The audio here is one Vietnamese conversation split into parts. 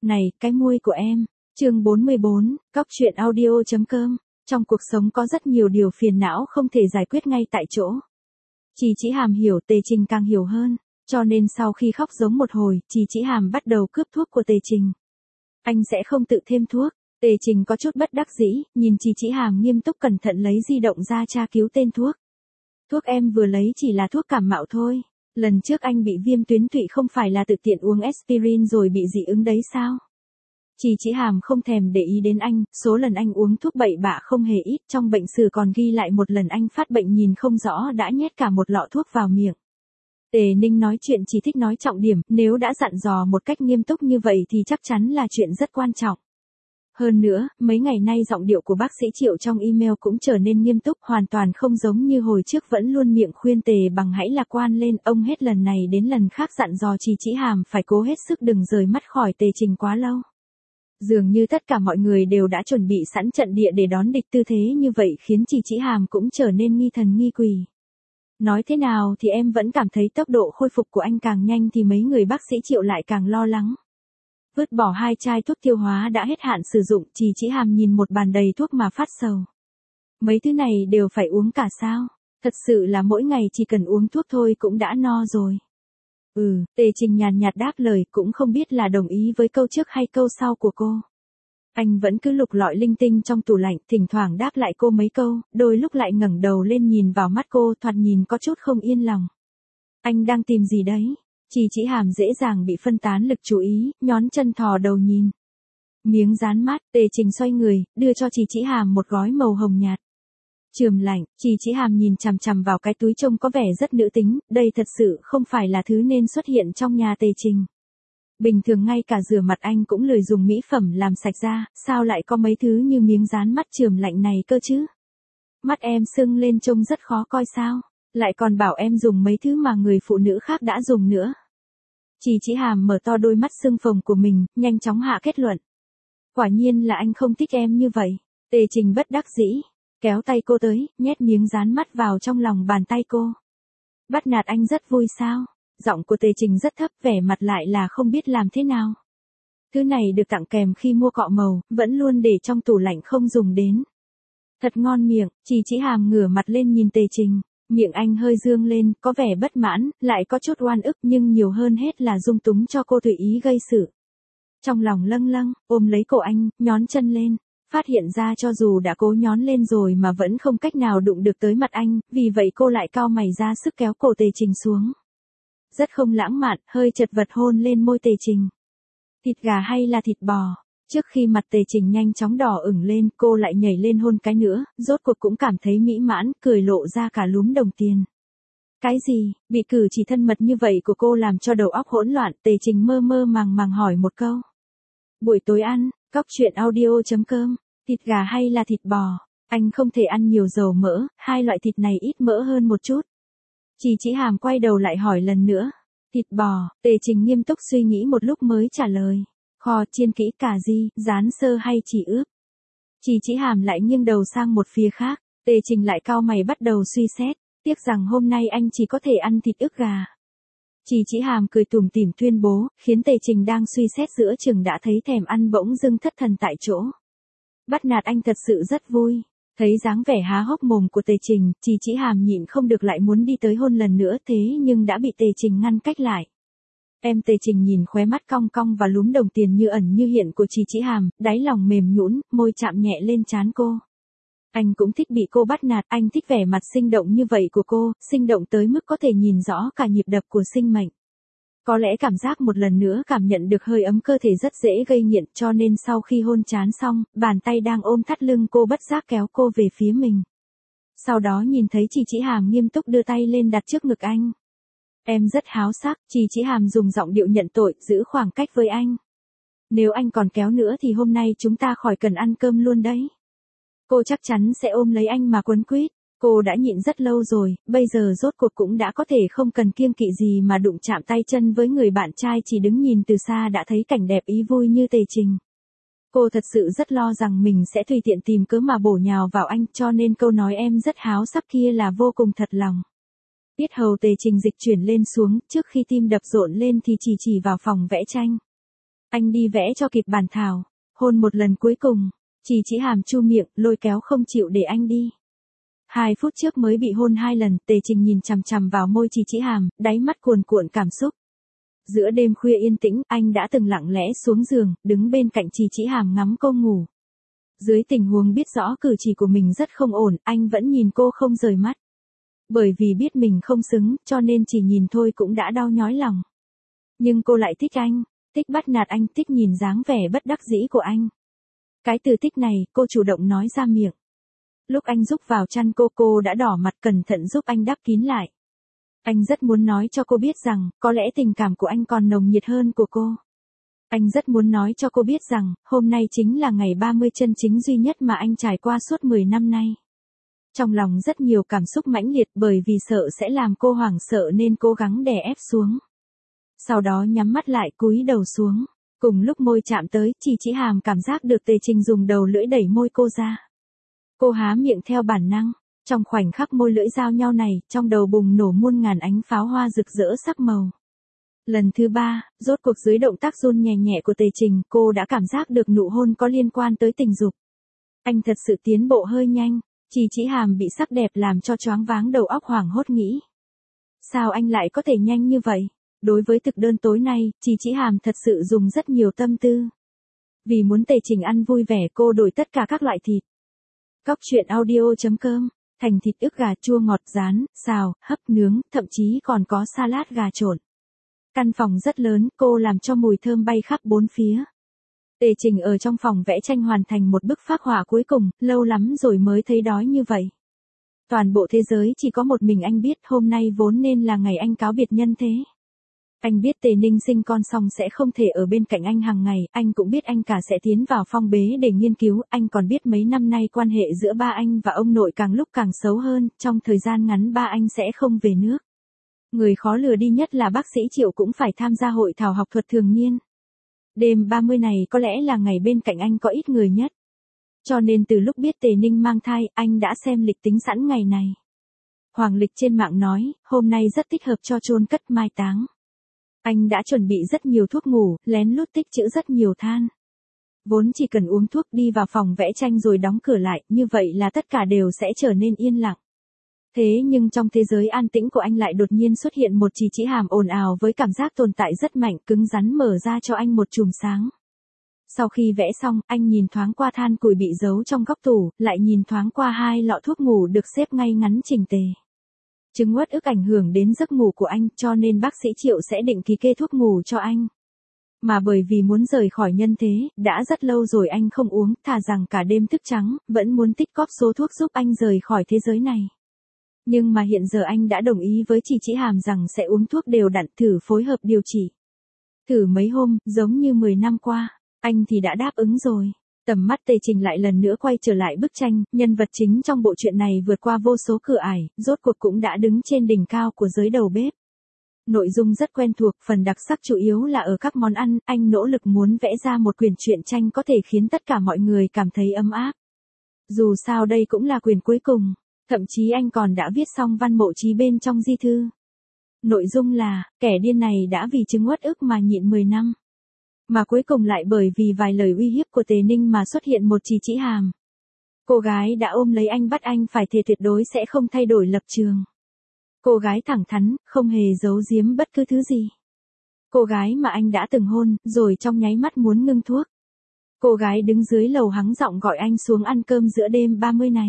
Này, cái môi của em. Chương 44, cóc truyện audio.com. Trong cuộc sống có rất nhiều điều phiền não không thể giải quyết ngay tại chỗ. Chị Chỉ Hàm hiểu, Tề Trình càng hiểu hơn, cho nên sau khi khóc giống một hồi, chị Chỉ Hàm bắt đầu cướp thuốc của Tề Trình. Anh sẽ không tự thêm thuốc. Tề Trình có chút bất đắc dĩ, nhìn chị Chỉ Hàm nghiêm túc cẩn thận lấy di động ra tra cứu tên thuốc. Thuốc em vừa lấy chỉ là thuốc cảm mạo thôi. Lần trước anh bị viêm tuyến tụy không phải là tự tiện uống aspirin rồi bị dị ứng đấy sao? Chị Chỉ Hàm không thèm để ý đến anh, số lần anh uống thuốc bậy bạ không hề ít, trong bệnh sử còn ghi lại một lần anh phát bệnh nhìn không rõ đã nhét cả một lọ thuốc vào miệng. Tề Ninh nói chuyện chỉ thích nói trọng điểm, nếu đã dặn dò một cách nghiêm túc như vậy thì chắc chắn là chuyện rất quan trọng. Hơn nữa, mấy ngày nay giọng điệu của bác sĩ Triệu trong email cũng trở nên nghiêm túc, hoàn toàn không giống như hồi trước vẫn luôn miệng khuyên Tề Bằng hãy lạc quan lên, ông hết lần này đến lần khác dặn dò chị Chỉ Hàm phải cố hết sức đừng rời mắt khỏi Tề Trình quá lâu. Dường như tất cả mọi người đều đã chuẩn bị sẵn trận địa để đón địch, tư thế như vậy khiến chị Chỉ Hàm cũng trở nên nghi thần nghi quỷ. Nói thế nào thì em vẫn cảm thấy tốc độ khôi phục của anh càng nhanh thì mấy người bác sĩ Triệu lại càng lo lắng. Vứt bỏ 2 chai thuốc tiêu hóa đã hết hạn sử dụng, chị Chỉ Hàm nhìn một bàn đầy thuốc mà phát sầu. Mấy thứ này đều phải uống cả sao? Thật sự là mỗi ngày chỉ cần uống thuốc thôi cũng đã no rồi. Tề Trình nhàn nhạt đáp lời, cũng không biết là đồng ý với câu trước hay câu sau của cô. Anh vẫn cứ lục lọi linh tinh trong tủ lạnh, thỉnh thoảng đáp lại cô mấy câu, đôi lúc lại ngẩng đầu lên nhìn vào mắt cô, thoạt nhìn có chút không yên lòng. Anh đang tìm gì đấy? Chị Chỉ Hàm dễ dàng bị phân tán lực chú ý, nhón chân thò đầu nhìn. Miếng dán mát, Tề Trình xoay người, đưa cho chị Chỉ Hàm một gói màu hồng nhạt. Chườm lạnh, chị Chỉ Hàm nhìn chằm chằm vào cái túi trông có vẻ rất nữ tính, đây thật sự không phải là thứ nên xuất hiện trong nhà Tề Trình. Bình thường ngay cả rửa mặt anh cũng lười dùng mỹ phẩm làm sạch ra, sao lại có mấy thứ như miếng dán mắt chườm lạnh này cơ chứ? Mắt em sưng lên trông rất khó coi sao? Lại còn bảo em dùng mấy thứ mà người phụ nữ khác đã dùng nữa. Chị Chỉ Hàm mở to đôi mắt sưng phồng của mình, nhanh chóng hạ kết luận. Quả nhiên là anh không thích em như vậy. Tề Trình bất đắc dĩ, kéo tay cô tới, nhét miếng dán mắt vào trong lòng bàn tay cô. Bắt nạt anh rất vui sao? Giọng của Tề Trình rất thấp, vẻ mặt lại là không biết làm thế nào. Thứ này được tặng kèm khi mua cọ màu, vẫn luôn để trong tủ lạnh không dùng đến. Thật ngon miệng, chị Chỉ Hàm ngửa mặt lên nhìn Tề Trình. Miệng anh hơi dương lên, có vẻ bất mãn, lại có chút oan ức nhưng nhiều hơn hết là dung túng cho cô tùy ý gây sự. Trong lòng lâng lâng, ôm lấy cổ anh, nhón chân lên. Phát hiện ra cho dù đã cố nhón lên rồi mà vẫn không cách nào đụng được tới mặt anh, vì vậy cô lại cau mày ra sức kéo cổ Tề Trình xuống. Rất không lãng mạn, hơi chật vật hôn lên môi Tề Trình. Thịt gà hay là thịt bò? Trước khi mặt Tề Trình nhanh chóng đỏ ửng lên, cô lại nhảy lên hôn cái nữa, rốt cuộc cũng cảm thấy mỹ mãn, cười lộ ra cả lúm đồng tiền. Cái gì? Bị cử chỉ thân mật như vậy của cô làm cho đầu óc hỗn loạn, Tề Trình mơ mơ màng màng hỏi một câu. Buổi tối ăn, cóc truyện audio.com, thịt gà hay là thịt bò? Anh không thể ăn nhiều dầu mỡ, hai loại thịt này ít mỡ hơn một chút. Chị Chỉ Hàm quay đầu lại hỏi lần nữa. Thịt bò, Tề Trình nghiêm túc suy nghĩ một lúc mới trả lời. Kho, chiên kỹ, cà ri, rán sơ hay chỉ ướp? Chị Chỉ Hàm lại nghiêng đầu sang một phía khác, Tề Trình lại cau mày bắt đầu suy xét, tiếc rằng hôm nay anh chỉ có thể ăn thịt ức gà. Chị Chỉ Hàm cười tủm tỉm tuyên bố, khiến Tề Trình đang suy xét giữa chừng đã thấy thèm ăn bỗng dưng thất thần tại chỗ. Bắt nạt anh thật sự rất vui. Thấy dáng vẻ há hốc mồm của Tề Trình, chị Chỉ Hàm nhịn không được lại muốn đi tới hôn lần nữa, thế nhưng đã bị Tề Trình ngăn cách lại. Em Tề Trình nhìn khóe mắt cong cong và lúm đồng tiền như ẩn như hiện của chị Chỉ Hàm, đáy lòng mềm nhũn, môi chạm nhẹ lên trán cô. Anh cũng thích bị cô bắt nạt, anh thích vẻ mặt sinh động như vậy của cô, sinh động tới mức có thể nhìn rõ cả nhịp đập của sinh mệnh. Có lẽ cảm giác một lần nữa cảm nhận được hơi ấm cơ thể rất dễ gây nghiện, cho nên sau khi hôn chán xong, bàn tay đang ôm thắt lưng cô bất giác kéo cô về phía mình. Sau đó nhìn thấy chị Chỉ Hàm nghiêm túc đưa tay lên đặt trước ngực anh. Em rất háo sắc, chị Chỉ Hàm dùng giọng điệu nhận tội, giữ khoảng cách với anh. Nếu anh còn kéo nữa thì hôm nay chúng ta khỏi cần ăn cơm luôn đấy. Cô chắc chắn sẽ ôm lấy anh mà quấn quýt. Cô đã nhịn rất lâu rồi, bây giờ rốt cuộc cũng đã có thể không cần kiêng kỵ gì mà đụng chạm tay chân với người bạn trai chỉ đứng nhìn từ xa đã thấy cảnh đẹp ý vui như Tề Trình. Cô thật sự rất lo rằng mình sẽ tùy tiện tìm cớ mà bổ nhào vào anh, cho nên câu nói em rất háo sắc kia là vô cùng thật lòng. Yết hầu Tề Trình dịch chuyển lên xuống, trước khi tim đập rộn lên thì chỉ vào phòng vẽ tranh. Anh đi vẽ cho kịp bản thảo. Hôn một lần cuối cùng. Chỉ Hàm chu miệng, lôi kéo không chịu để anh đi. 2 phút trước mới bị hôn 2 lần, Tề Trình nhìn chằm chằm vào môi Chỉ Hàm, đáy mắt cuồn cuộn cảm xúc. Giữa đêm khuya yên tĩnh, anh đã từng lặng lẽ xuống giường, đứng bên cạnh Chỉ Hàm ngắm cô ngủ. Dưới tình huống biết rõ cử chỉ của mình rất không ổn, anh vẫn nhìn cô không rời mắt. Bởi vì biết mình không xứng, cho nên chỉ nhìn thôi cũng đã đau nhói lòng. Nhưng cô lại thích anh, thích bắt nạt anh, thích nhìn dáng vẻ bất đắc dĩ của anh. Cái từ thích này, cô chủ động nói ra miệng. Lúc anh rúc vào chăn cô đã đỏ mặt cẩn thận giúp anh đắp kín lại. Anh rất muốn nói cho cô biết rằng, có lẽ tình cảm của anh còn nồng nhiệt hơn của cô. Anh rất muốn nói cho cô biết rằng, hôm nay chính là ngày 30 chân chính duy nhất mà anh trải qua suốt 10 năm nay. Trong lòng rất nhiều cảm xúc mãnh liệt bởi vì sợ sẽ làm cô hoảng sợ nên cố gắng đè ép xuống. Sau đó nhắm mắt lại cúi đầu xuống. Cùng lúc môi chạm tới, Chỉ Hàm cảm giác được Tề Trình dùng đầu lưỡi đẩy môi cô ra. Cô há miệng theo bản năng. Trong khoảnh khắc môi lưỡi giao nhau này, trong đầu bùng nổ muôn ngàn ánh pháo hoa rực rỡ sắc màu. Lần thứ 3, rốt cuộc dưới động tác run nhẹ nhẹ của Tề Trình, cô đã cảm giác được nụ hôn có liên quan tới tình dục. Anh thật sự tiến bộ hơi nhanh, Chỉ Hàm bị sắc đẹp làm cho choáng váng đầu óc hoảng hốt nghĩ. Sao anh lại có thể nhanh như vậy? Đối với thực đơn tối nay, Chỉ Hàm thật sự dùng rất nhiều tâm tư. Vì muốn Tề Trình ăn vui vẻ cô đổi tất cả các loại thịt. Cóc truyện audio.com, thành thịt ức gà chua ngọt rán, xào, hấp nướng, thậm chí còn có salad gà trộn. Căn phòng rất lớn, cô làm cho mùi thơm bay khắp bốn phía. Tề Trình ở trong phòng vẽ tranh hoàn thành một bức phác họa cuối cùng, lâu lắm rồi mới thấy đói như vậy. Toàn bộ thế giới chỉ có một mình anh biết hôm nay vốn nên là ngày anh cáo biệt nhân thế. Anh biết Tề Ninh sinh con xong sẽ không thể ở bên cạnh anh hàng ngày, anh cũng biết anh cả sẽ tiến vào phong bế để nghiên cứu, anh còn biết mấy năm nay quan hệ giữa ba anh và ông nội càng lúc càng xấu hơn, trong thời gian ngắn ba anh sẽ không về nước. Người khó lừa đi nhất là bác sĩ Triệu cũng phải tham gia hội thảo học thuật thường niên. Đêm 30 này có lẽ là ngày bên cạnh anh có ít người nhất. Cho nên từ lúc biết Tề Ninh mang thai, anh đã xem lịch tính sẵn ngày này. Hoàng lịch trên mạng nói, hôm nay rất thích hợp cho chôn cất mai táng. Anh đã chuẩn bị rất nhiều thuốc ngủ, lén lút tích trữ rất nhiều than. Vốn chỉ cần uống thuốc đi vào phòng vẽ tranh rồi đóng cửa lại, như vậy là tất cả đều sẽ trở nên yên lặng. Thế nhưng trong thế giới an tĩnh của anh lại đột nhiên xuất hiện một Chỉ Hàm ồn ào với cảm giác tồn tại rất mạnh, cứng rắn mở ra cho anh một chùm sáng. Sau khi vẽ xong, anh nhìn thoáng qua than củi bị giấu trong góc tủ, lại nhìn thoáng qua 2 lọ thuốc ngủ được xếp ngay ngắn chỉnh tề. Chứng uất ức ảnh hưởng đến giấc ngủ của anh, cho nên bác sĩ Triệu sẽ định kỳ kê thuốc ngủ cho anh. Mà bởi vì muốn rời khỏi nhân thế, đã rất lâu rồi anh không uống, thà rằng cả đêm thức trắng, vẫn muốn tích cóp số thuốc giúp anh rời khỏi thế giới này. Nhưng mà hiện giờ anh đã đồng ý với Chỉ Hàm rằng sẽ uống thuốc đều đặn, thử phối hợp điều trị. Thử mấy hôm, giống như 10 năm qua, anh thì đã đáp ứng rồi. Tầm mắt Tề Trình lại lần nữa quay trở lại bức tranh, nhân vật chính trong bộ truyện này vượt qua vô số cửa ải, rốt cuộc cũng đã đứng trên đỉnh cao của giới đầu bếp. Nội dung rất quen thuộc, phần đặc sắc chủ yếu là ở các món ăn, anh nỗ lực muốn vẽ ra một quyển truyện tranh có thể khiến tất cả mọi người cảm thấy ấm áp. Dù sao đây cũng là quyển cuối cùng, thậm chí anh còn đã viết xong văn mộ chí bên trong di thư. Nội dung là, kẻ điên này đã vì chứng uất ức mà nhịn 10 năm. Mà cuối cùng lại bởi vì vài lời uy hiếp của Tề Ninh mà xuất hiện một Chỉ Hàm. Cô gái đã ôm lấy anh bắt anh phải thề tuyệt đối sẽ không thay đổi lập trường. Cô gái thẳng thắn, không hề giấu giếm bất cứ thứ gì. Cô gái mà anh đã từng hôn, rồi trong nháy mắt muốn ngưng thuốc. Cô gái đứng dưới lầu hắng giọng gọi anh xuống ăn cơm giữa đêm 30 này.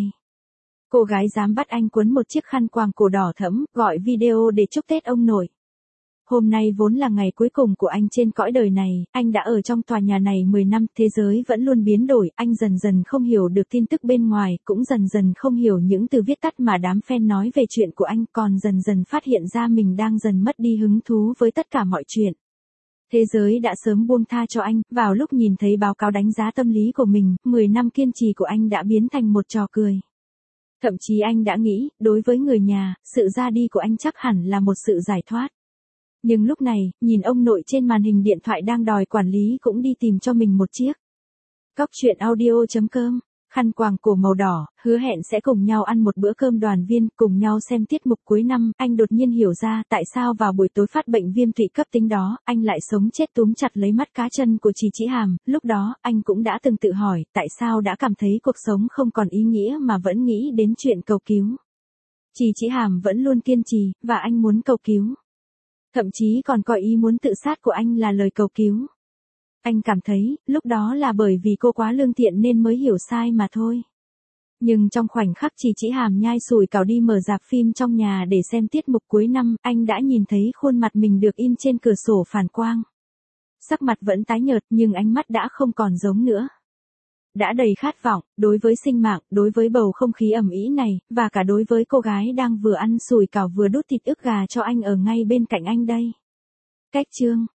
Cô gái dám bắt anh quấn một chiếc khăn quàng cổ đỏ thẫm, gọi video để chúc Tết ông nội. Hôm nay vốn là ngày cuối cùng của anh trên cõi đời này, anh đã ở trong tòa nhà này 10 năm, thế giới vẫn luôn biến đổi, anh dần dần không hiểu được tin tức bên ngoài, cũng dần dần không hiểu những từ viết tắt mà đám fan nói về chuyện của anh, còn dần dần phát hiện ra mình đang dần mất đi hứng thú với tất cả mọi chuyện. Thế giới đã sớm buông tha cho anh, vào lúc nhìn thấy báo cáo đánh giá tâm lý của mình, 10 năm kiên trì của anh đã biến thành một trò cười. Thậm chí anh đã nghĩ, đối với người nhà, sự ra đi của anh chắc hẳn là một sự giải thoát. Nhưng lúc này, nhìn ông nội trên màn hình điện thoại đang đòi quản lý cũng đi tìm cho mình một chiếc. Cóc truyện audio.com khăn quàng cổ màu đỏ, hứa hẹn sẽ cùng nhau ăn một bữa cơm đoàn viên, cùng nhau xem tiết mục cuối năm. Anh đột nhiên hiểu ra tại sao vào buổi tối phát bệnh viêm tụy cấp tính đó, anh lại sống chết túm chặt lấy mắt cá chân của Chí Hàm. Lúc đó, anh cũng đã từng tự hỏi, tại sao đã cảm thấy cuộc sống không còn ý nghĩa mà vẫn nghĩ đến chuyện cầu cứu. Chí Hàm vẫn luôn kiên trì, và anh muốn cầu cứu. Thậm chí còn coi ý muốn tự sát của anh là lời cầu cứu. Anh cảm thấy, lúc đó là bởi vì cô quá lương thiện nên mới hiểu sai mà thôi. Nhưng trong khoảnh khắc Chí Hàm nhai sủi cảo đi mở rạp phim trong nhà để xem tiết mục cuối năm, anh đã nhìn thấy khuôn mặt mình được in trên cửa sổ phản quang. Sắc mặt vẫn tái nhợt nhưng ánh mắt đã không còn giống nữa. Đã đầy khát vọng, đối với sinh mạng, đối với bầu không khí ầm ĩ này, và cả đối với cô gái đang vừa ăn sủi cảo vừa đút thịt ức gà cho anh ở ngay bên cạnh anh đây. Cách chương